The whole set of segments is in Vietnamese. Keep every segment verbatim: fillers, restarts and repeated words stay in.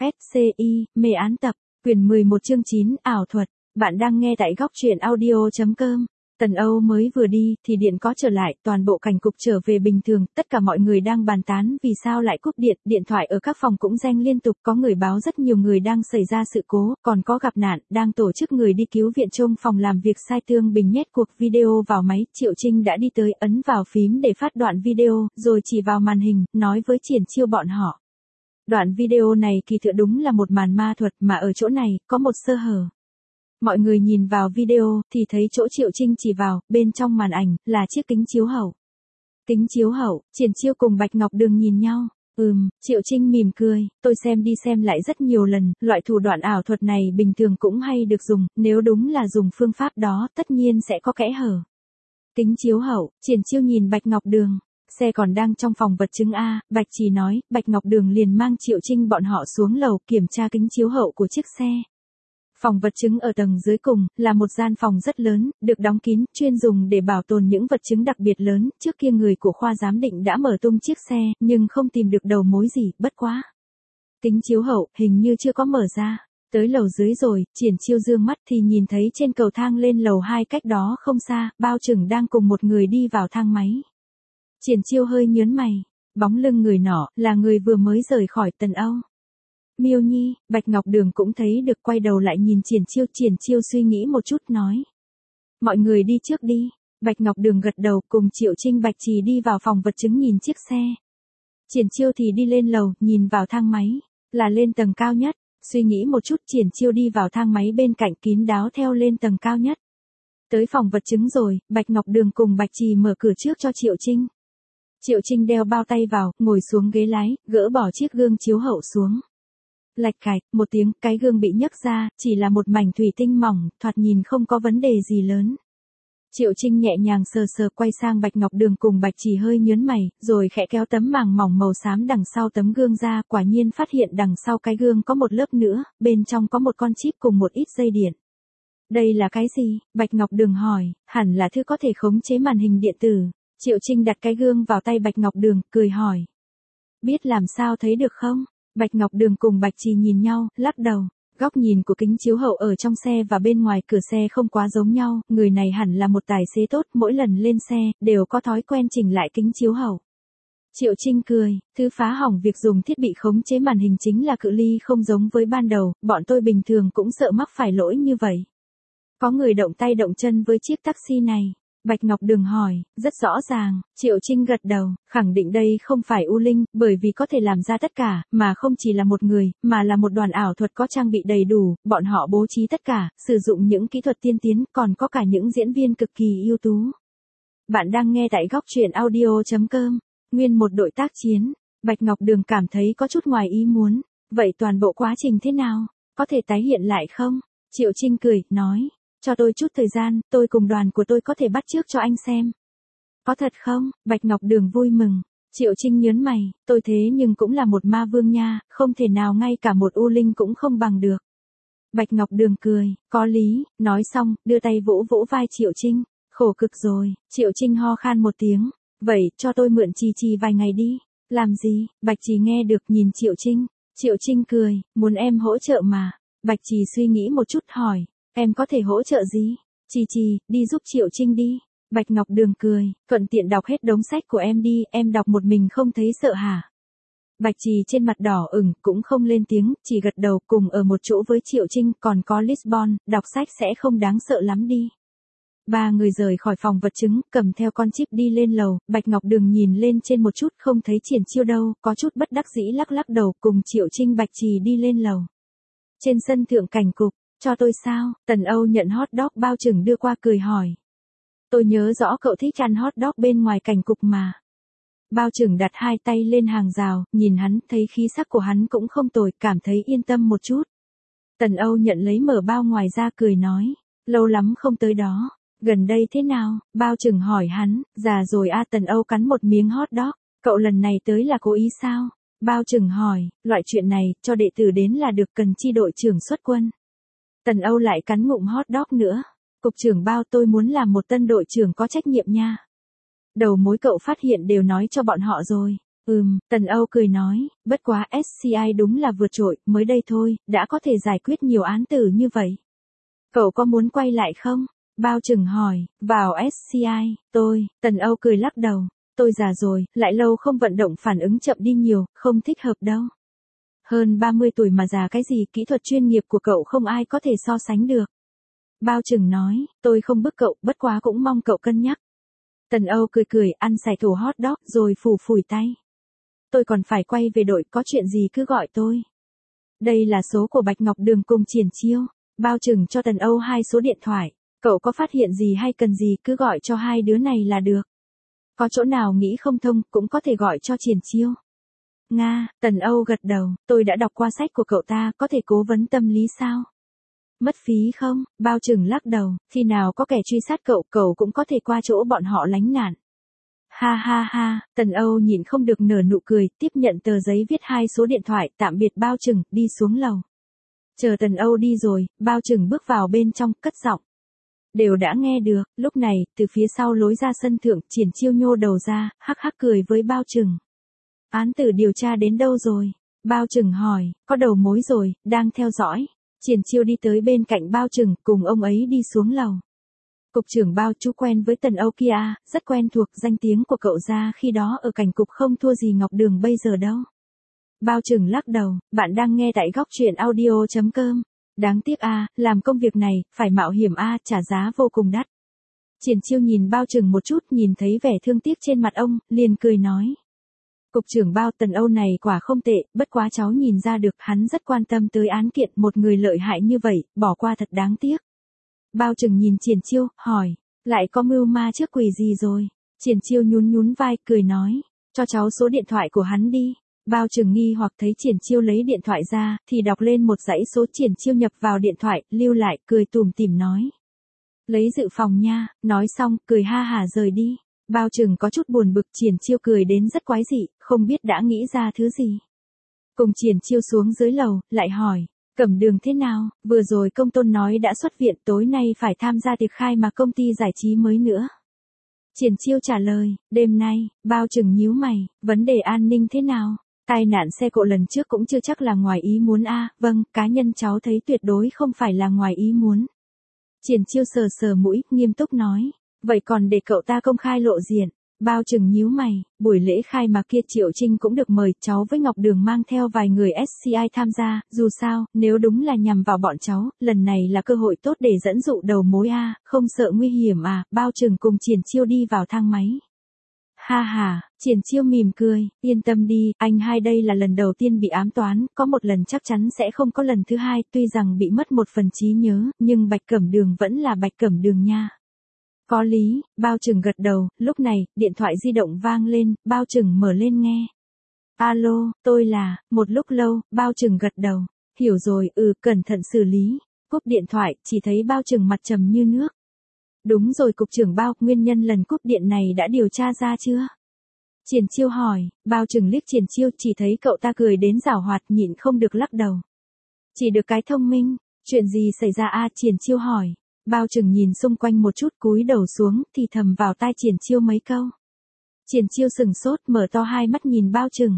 ét xê i, mê án tập, quyển mười một chương chín, ảo thuật. Bạn đang nghe tại góc truyện audio chấm com. Tần Âu mới vừa đi, thì điện có trở lại, toàn bộ cảnh cục trở về bình thường, tất cả mọi người đang bàn tán vì sao lại cúp điện, điện thoại ở các phòng cũng reng liên tục, có người báo rất nhiều người đang xảy ra sự cố, còn có gặp nạn, đang tổ chức người đi cứu viện. Trong phòng làm việc Sai Tương Bình nhét cuộc video vào máy, Triệu Trinh đã đi tới, ấn vào phím để phát đoạn video, rồi chỉ vào màn hình, nói với Triển Chiêu bọn họ. Đoạn video này kỳ thực đúng là một màn ma thuật, mà ở chỗ này, có một sơ hở. Mọi người nhìn vào video, thì thấy chỗ Triệu Trinh chỉ vào, bên trong màn ảnh, là chiếc kính chiếu hậu. Kính chiếu hậu, Triển Chiêu cùng Bạch Ngọc Đường nhìn nhau. Ừm, Triệu Trinh mỉm cười, tôi xem đi xem lại rất nhiều lần, loại thủ đoạn ảo thuật này bình thường cũng hay được dùng, nếu đúng là dùng phương pháp đó, tất nhiên sẽ có kẽ hở. Kính chiếu hậu, Triển Chiêu nhìn Bạch Ngọc Đường. Xe còn đang trong phòng vật chứng A, Bạch Trì nói, Bạch Ngọc Đường liền mang Triệu Trinh bọn họ xuống lầu kiểm tra kính chiếu hậu của chiếc xe. Phòng vật chứng ở tầng dưới cùng, là một gian phòng rất lớn, được đóng kín, chuyên dùng để bảo tồn những vật chứng đặc biệt lớn. Trước kia người của khoa giám định đã mở tung chiếc xe, nhưng không tìm được đầu mối gì, bất quá. Kính chiếu hậu, hình như chưa có mở ra. Tới lầu dưới rồi, Triển Chiêu dương mắt thì nhìn thấy trên cầu thang lên lầu hai cách đó không xa, Bao Trừng đang cùng một người đi vào thang máy. Triển Chiêu hơi nhớn mày, bóng lưng người nọ, là người vừa mới rời khỏi Tần Âu. Miêu Nhi, Bạch Ngọc Đường cũng thấy được, quay đầu lại nhìn Triển Chiêu. Triển Chiêu suy nghĩ một chút nói. Mọi người đi trước đi. Bạch Ngọc Đường gật đầu, cùng Triệu Trinh Bạch Trì đi vào phòng vật chứng nhìn chiếc xe. Triển Chiêu thì đi lên lầu, nhìn vào thang máy, là lên tầng cao nhất. Suy nghĩ một chút, Triển Chiêu đi vào thang máy bên cạnh, kín đáo theo lên tầng cao nhất. Tới phòng vật chứng rồi, Bạch Ngọc Đường cùng Bạch Trì mở cửa trước cho Triệu Trinh. Triệu Trinh đeo bao tay vào, ngồi xuống ghế lái, gỡ bỏ chiếc gương chiếu hậu xuống. Lạch cạch, một tiếng, cái gương bị nhấc ra, chỉ là một mảnh thủy tinh mỏng, thoạt nhìn không có vấn đề gì lớn. Triệu Trinh nhẹ nhàng sờ sờ, quay sang Bạch Ngọc Đường cùng Bạch Trì hơi nhớn mày, rồi khẽ kéo tấm màng mỏng màu xám đằng sau tấm gương ra, quả nhiên phát hiện đằng sau cái gương có một lớp nữa, bên trong có một con chip cùng một ít dây điện. Đây là cái gì? Bạch Ngọc Đường hỏi, hẳn là thứ có thể khống chế màn hình điện tử. Triệu Trinh đặt cái gương vào tay Bạch Ngọc Đường, cười hỏi. Biết làm sao thấy được không? Bạch Ngọc Đường cùng Bạch Trì nhìn nhau, lắc đầu. Góc nhìn của kính chiếu hậu ở trong xe và bên ngoài cửa xe không quá giống nhau, người này hẳn là một tài xế tốt, mỗi lần lên xe, đều có thói quen chỉnh lại kính chiếu hậu. Triệu Trinh cười, thứ phá hỏng việc dùng thiết bị khống chế màn hình chính là cự ly không giống với ban đầu, bọn tôi bình thường cũng sợ mắc phải lỗi như vậy. Có người động tay động chân với chiếc taxi này. Bạch Ngọc Đường hỏi, rất rõ ràng, Triệu Trinh gật đầu, khẳng định đây không phải U Linh, bởi vì có thể làm ra tất cả, mà không chỉ là một người, mà là một đoàn ảo thuật có trang bị đầy đủ, bọn họ bố trí tất cả, sử dụng những kỹ thuật tiên tiến, còn có cả những diễn viên cực kỳ ưu tú. Bạn đang nghe tại góc truyện audio chấm com, nguyên một đội tác chiến. Bạch Ngọc Đường cảm thấy có chút ngoài ý muốn, vậy toàn bộ quá trình thế nào, có thể tái hiện lại không? Triệu Trinh cười, nói. Cho tôi chút thời gian, tôi cùng đoàn của tôi có thể bắt chước cho anh xem. Có thật không? Bạch Ngọc Đường vui mừng. Triệu Trinh nhớn mày, tôi thế nhưng cũng là một ma vương nha, không thể nào ngay cả một U Linh cũng không bằng được. Bạch Ngọc Đường cười, có lý, nói xong, đưa tay vỗ vỗ vai Triệu Trinh. Khổ cực rồi, Triệu Trinh ho khan một tiếng. Vậy, cho tôi mượn Trì Trì vài ngày đi. Làm gì? Bạch Trì nghe được nhìn Triệu Trinh. Triệu Trinh cười, muốn em hỗ trợ mà. Bạch Trì suy nghĩ một chút hỏi. Em có thể hỗ trợ gì? Trì Trì, đi giúp Triệu Trinh đi. Bạch Ngọc Đường cười, thuận tiện đọc hết đống sách của em đi, em đọc một mình không thấy sợ hả? Bạch Trì trên mặt đỏ ửng, cũng không lên tiếng, chỉ gật đầu, cùng ở một chỗ với Triệu Trinh, còn có Lisbon, đọc sách sẽ không đáng sợ lắm đi. Ba người rời khỏi phòng vật chứng, cầm theo con chip đi lên lầu, Bạch Ngọc Đường nhìn lên trên một chút, không thấy Triển Chiêu đâu, có chút bất đắc dĩ lắc lắc đầu, cùng Triệu Trinh Bạch Trì đi lên lầu. Trên sân thượng cảnh cục. Cho tôi sao? Tần Âu nhận hot dog Bao Trừng đưa qua cười hỏi. Tôi nhớ rõ cậu thích ăn hot dog bên ngoài cảnh cục mà. Bao Trừng đặt hai tay lên hàng rào, nhìn hắn, thấy khí sắc của hắn cũng không tồi, cảm thấy yên tâm một chút. Tần Âu nhận lấy mở bao ngoài ra cười nói. Lâu lắm không tới đó. Gần đây thế nào? Bao Trừng hỏi hắn. Già rồi a. Tần Âu cắn một miếng hot dog. Cậu lần này tới là cố ý sao? Bao Trừng hỏi. Loại chuyện này, cho đệ tử đến là được, cần chi đội trưởng xuất quân. Tần Âu lại cắn ngụm hot dog nữa. Cục trưởng Bao, tôi muốn làm một tân đội trưởng có trách nhiệm nha. Đầu mối cậu phát hiện đều nói cho bọn họ rồi. Ừm, Tần Âu cười nói, bất quá ét xê i đúng là vượt trội, mới đây thôi, đã có thể giải quyết nhiều án tử như vậy. Cậu có muốn quay lại không? Bao Trừng hỏi, vào ét xê i, tôi, Tần Âu cười lắc đầu, tôi già rồi, lại lâu không vận động phản ứng chậm đi nhiều, không thích hợp đâu. Hơn ba mươi tuổi mà già cái gì, kỹ thuật chuyên nghiệp của cậu không ai có thể so sánh được. Bao Trừng nói, tôi không bức cậu, bất quá cũng mong cậu cân nhắc. Tần Âu cười cười, ăn sải thổ hot dog rồi phủ phủi tay. Tôi còn phải quay về đội, có chuyện gì cứ gọi tôi. Đây là số của Bạch Ngọc Đường cùng Triển Chiêu. Bao Trừng cho Tần Âu hai số điện thoại. Cậu có phát hiện gì hay cần gì cứ gọi cho hai đứa này là được. Có chỗ nào nghĩ không thông cũng có thể gọi cho Triển Chiêu. Nga, Tần Âu gật đầu, tôi đã đọc qua sách của cậu ta, có thể cố vấn tâm lý sao? Mất phí không? Bao Trừng lắc đầu, khi nào có kẻ truy sát cậu, cậu cũng có thể qua chỗ bọn họ lánh nạn. Ha ha ha, Tần Âu nhìn không được nở nụ cười, tiếp nhận tờ giấy viết hai số điện thoại, tạm biệt Bao Trừng, đi xuống lầu. Chờ Tần Âu đi rồi, Bao Trừng bước vào bên trong, cất giọng. Đều đã nghe được, lúc này, từ phía sau lối ra sân thượng, Triển Chiêu nhô đầu ra, hắc hắc cười với Bao Trừng. Án tử điều tra đến đâu rồi? Bao Trừng hỏi, có đầu mối rồi, đang theo dõi. Triển Chiêu đi tới bên cạnh Bao Trừng, cùng ông ấy đi xuống lầu. Cục trưởng Bao, chú quen với Tần Âu kia, rất quen thuộc, danh tiếng của cậu ra khi đó ở cảnh cục không thua gì Ngọc Đường bây giờ đâu. Bao Trừng lắc đầu, bạn đang nghe tại góc truyện audio chấm com. Đáng tiếc a, làm công việc này, phải mạo hiểm a, trả giá vô cùng đắt. Triển Chiêu nhìn Bao Trừng một chút, nhìn thấy vẻ thương tiếc trên mặt ông, liền cười nói. Cục trưởng Bao, Tần Âu này quả không tệ, bất quá cháu nhìn ra được hắn rất quan tâm tới án kiện, một người lợi hại như vậy, bỏ qua thật đáng tiếc. Bao Trừng nhìn Triển Chiêu, hỏi, lại có mưu ma trước quỷ gì rồi? Triển Chiêu nhún nhún vai, cười nói, cho cháu số điện thoại của hắn đi. Bao Trừng nghi hoặc thấy Triển Chiêu lấy điện thoại ra, thì đọc lên một dãy số. Triển Chiêu nhập vào điện thoại, lưu lại, cười tủm tỉm nói. Lấy dự phòng nha, nói xong, cười ha hả rời đi. Bao Trừng có chút buồn bực, Triển Chiêu cười đến rất quái dị, không biết đã nghĩ ra thứ gì. Cùng Triển Chiêu xuống dưới lầu, lại hỏi, Cẩm Đường thế nào, vừa rồi Công Tôn nói đã xuất viện, tối nay phải tham gia tiệc khai mạc công ty giải trí mới nữa. Triển Chiêu trả lời, đêm nay. Bao Trừng nhíu mày, vấn đề an ninh thế nào? Tai nạn xe cộ lần trước cũng chưa chắc là ngoài ý muốn a, vâng, cá nhân cháu thấy tuyệt đối không phải là ngoài ý muốn. Triển Chiêu sờ sờ mũi, nghiêm túc nói, vậy còn để cậu ta công khai lộ diện. Bao Trừng nhíu mày, buổi lễ khai mạc kia Triệu Trinh cũng được mời, cháu với Ngọc Đường mang theo vài người ét xê i tham gia, dù sao, nếu đúng là nhằm vào bọn cháu, lần này là cơ hội tốt để dẫn dụ đầu mối a, không sợ nguy hiểm à? Bao Trừng cùng Triển Chiêu đi vào thang máy. Ha ha, Triển Chiêu mỉm cười, yên tâm đi, anh hai đây là lần đầu tiên bị ám toán, có một lần chắc chắn sẽ không có lần thứ hai, tuy rằng bị mất một phần trí nhớ, nhưng Bạch Cẩm Đường vẫn là Bạch Cẩm Đường nha. Có lý, Bao Trừng gật đầu, lúc này, điện thoại di động vang lên, Bao Trừng mở lên nghe. Alo, tôi là, một lúc lâu, Bao Trừng gật đầu, hiểu rồi, ừ, cẩn thận xử lý. Cúp điện thoại, chỉ thấy Bao Trừng mặt trầm như nước. Đúng rồi cục trưởng Bao, nguyên nhân lần cúp điện này đã điều tra ra chưa? Triển Chiêu hỏi, Bao Trừng liếc Triển Chiêu, chỉ thấy cậu ta cười đến giảo hoạt, nhịn không được lắc đầu. Chỉ được cái thông minh, chuyện gì xảy ra a? Triển Chiêu hỏi. Bao Trừng nhìn xung quanh một chút, cúi đầu xuống, thì thầm vào tai Triển Chiêu mấy câu. Triển Chiêu sừng sốt, mở to hai mắt nhìn Bao Trừng.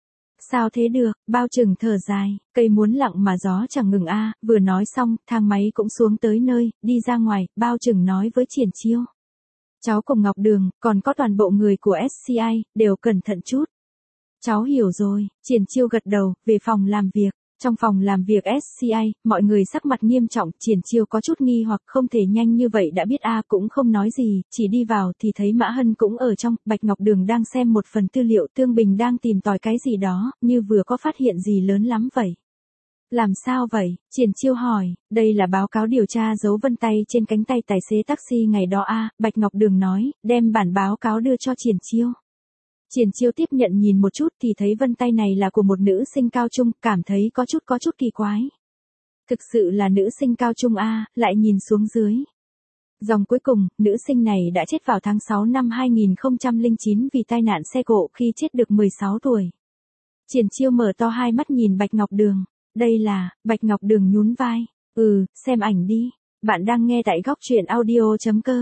Sao thế được? Bao Trừng thở dài, cây muốn lặng mà gió chẳng ngừng a. Vừa nói xong, thang máy cũng xuống tới nơi, đi ra ngoài, Bao Trừng nói với Triển Chiêu. Cháu cùng Ngọc Đường, còn có toàn bộ người của ét xê i, đều cẩn thận chút. Cháu hiểu rồi, Triển Chiêu gật đầu, về phòng làm việc. Trong phòng làm việc ét xê i, mọi người sắc mặt nghiêm trọng, Triển Chiêu có chút nghi hoặc không thể nhanh như vậy đã biết a, cũng không nói gì, chỉ đi vào thì thấy Mã Hân cũng ở trong, Bạch Ngọc Đường đang xem một phần tư liệu, Tương Bình đang tìm tòi cái gì đó, như vừa có phát hiện gì lớn lắm vậy. Làm sao vậy? Triển Chiêu hỏi, đây là báo cáo điều tra dấu vân tay trên cánh tay tài xế taxi ngày đó a, Bạch Ngọc Đường nói, đem bản báo cáo đưa cho Triển Chiêu. Triển Chiêu tiếp nhận nhìn một chút thì thấy vân tay này là của một nữ sinh cao trung, cảm thấy có chút có chút kỳ quái. Thực sự là nữ sinh cao trung a, lại nhìn xuống dưới. Dòng cuối cùng, nữ sinh này đã chết vào tháng sáu năm hai nghìn không trăm lẻ chín vì tai nạn xe cộ khi chết được mười sáu tuổi. Triển Chiêu mở to hai mắt nhìn Bạch Ngọc Đường. Đây là, Bạch Ngọc Đường nhún vai. Ừ, xem ảnh đi. Bạn đang nghe tại góc truyện audio chấm com.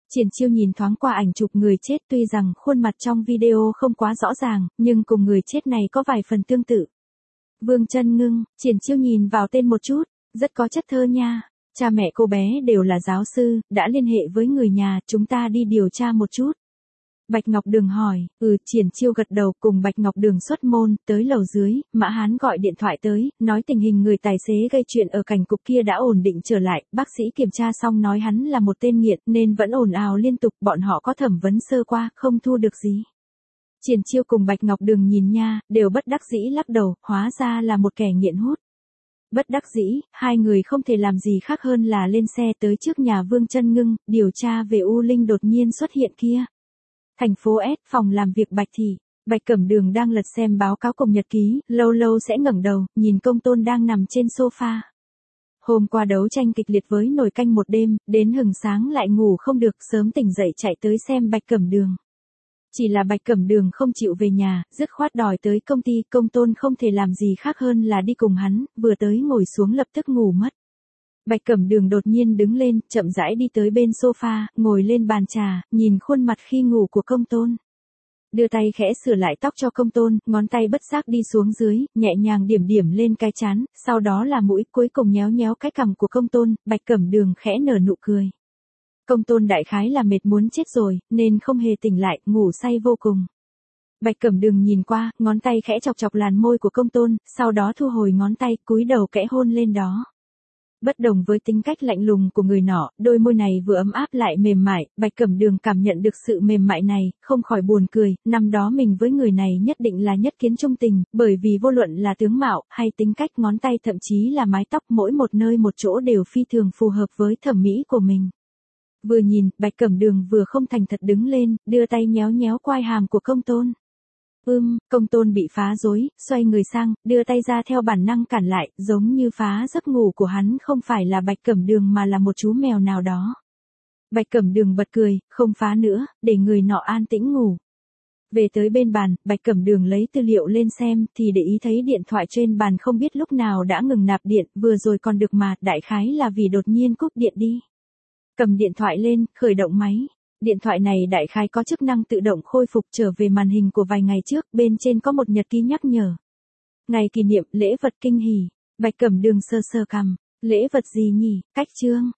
Triển Chiêu nhìn thoáng qua ảnh chụp người chết, tuy rằng khuôn mặt trong video không quá rõ ràng, nhưng cùng người chết này có vài phần tương tự. Vương Chân Ngưng, Triển Chiêu nhìn vào tên một chút, rất có chất thơ nha. Cha mẹ cô bé đều là giáo sư, đã liên hệ với người nhà, chúng ta đi điều tra một chút. Bạch Ngọc Đường hỏi, ừ, Triển Chiêu gật đầu, cùng Bạch Ngọc Đường xuất môn, tới lầu dưới, Mã Hán gọi điện thoại tới, nói tình hình người tài xế gây chuyện ở cảnh cục kia đã ổn định trở lại, bác sĩ kiểm tra xong nói hắn là một tên nghiện, nên vẫn ồn ào liên tục, bọn họ có thẩm vấn sơ qua, không thu được gì. Triển Chiêu cùng Bạch Ngọc Đường nhìn nha, đều bất đắc dĩ lắc đầu, hóa ra là một kẻ nghiện hút. Bất đắc dĩ, hai người không thể làm gì khác hơn là lên xe tới trước nhà Vương Chân Ngưng, điều tra về U Linh đột nhiên xuất hiện kia. Thành phố S, phòng làm việc Bạch Thị, Bạch Cẩm Đường đang lật xem báo cáo cùng nhật ký, lâu lâu sẽ ngẩng đầu, nhìn Công Tôn đang nằm trên sofa. Hôm qua đấu tranh kịch liệt với nồi canh một đêm, đến hừng sáng lại ngủ không được, sớm tỉnh dậy chạy tới xem Bạch Cẩm Đường. Chỉ là Bạch Cẩm Đường không chịu về nhà, dứt khoát đòi tới công ty, Công Tôn không thể làm gì khác hơn là đi cùng hắn, vừa tới ngồi xuống lập tức ngủ mất. Bạch Cẩm Đường đột nhiên đứng lên, chậm rãi đi tới bên sofa, ngồi lên bàn trà, nhìn khuôn mặt khi ngủ của Công Tôn. Đưa tay khẽ sửa lại tóc cho Công Tôn, ngón tay bất giác đi xuống dưới, nhẹ nhàng điểm điểm lên cái trán, sau đó là mũi, cuối cùng nhéo nhéo cái cằm của Công Tôn, Bạch Cẩm Đường khẽ nở nụ cười. Công Tôn đại khái là mệt muốn chết rồi, nên không hề tỉnh lại, ngủ say vô cùng. Bạch Cẩm Đường nhìn qua, ngón tay khẽ chọc chọc làn môi của Công Tôn, sau đó thu hồi ngón tay, cúi đầu kẽ hôn lên đó. Bất đồng với tính cách lạnh lùng của người nọ, đôi môi này vừa ấm áp lại mềm mại, Bạch Cẩm Đường cảm nhận được sự mềm mại này, không khỏi buồn cười, năm đó mình với người này nhất định là nhất kiến chung tình, bởi vì vô luận là tướng mạo, hay tính cách ngón tay thậm chí là mái tóc mỗi một nơi một chỗ đều phi thường phù hợp với thẩm mỹ của mình. Vừa nhìn, Bạch Cẩm Đường vừa không thành thật đứng lên, đưa tay nhéo nhéo quai hàm của Công Tôn. Ưm, Công Tôn bị phá rối, xoay người sang, đưa tay ra theo bản năng cản lại, giống như phá giấc ngủ của hắn không phải là Bạch Cẩm Đường mà là một chú mèo nào đó. Bạch Cẩm Đường bật cười, không phá nữa, để người nọ an tĩnh ngủ. Về tới bên bàn, Bạch Cẩm Đường lấy tư liệu lên xem, thì để ý thấy điện thoại trên bàn không biết lúc nào đã ngừng nạp điện, vừa rồi còn được mà, đại khái là vì đột nhiên cúp điện đi. Cầm điện thoại lên, khởi động máy. Điện thoại này đại khái có chức năng tự động khôi phục trở về màn hình của vài ngày trước, bên trên có một nhật ký nhắc nhở. Ngày kỷ niệm, lễ vật kinh hỉ. Bạch Cẩm Đường sơ sơ cằm, lễ vật gì nhỉ, cách chương.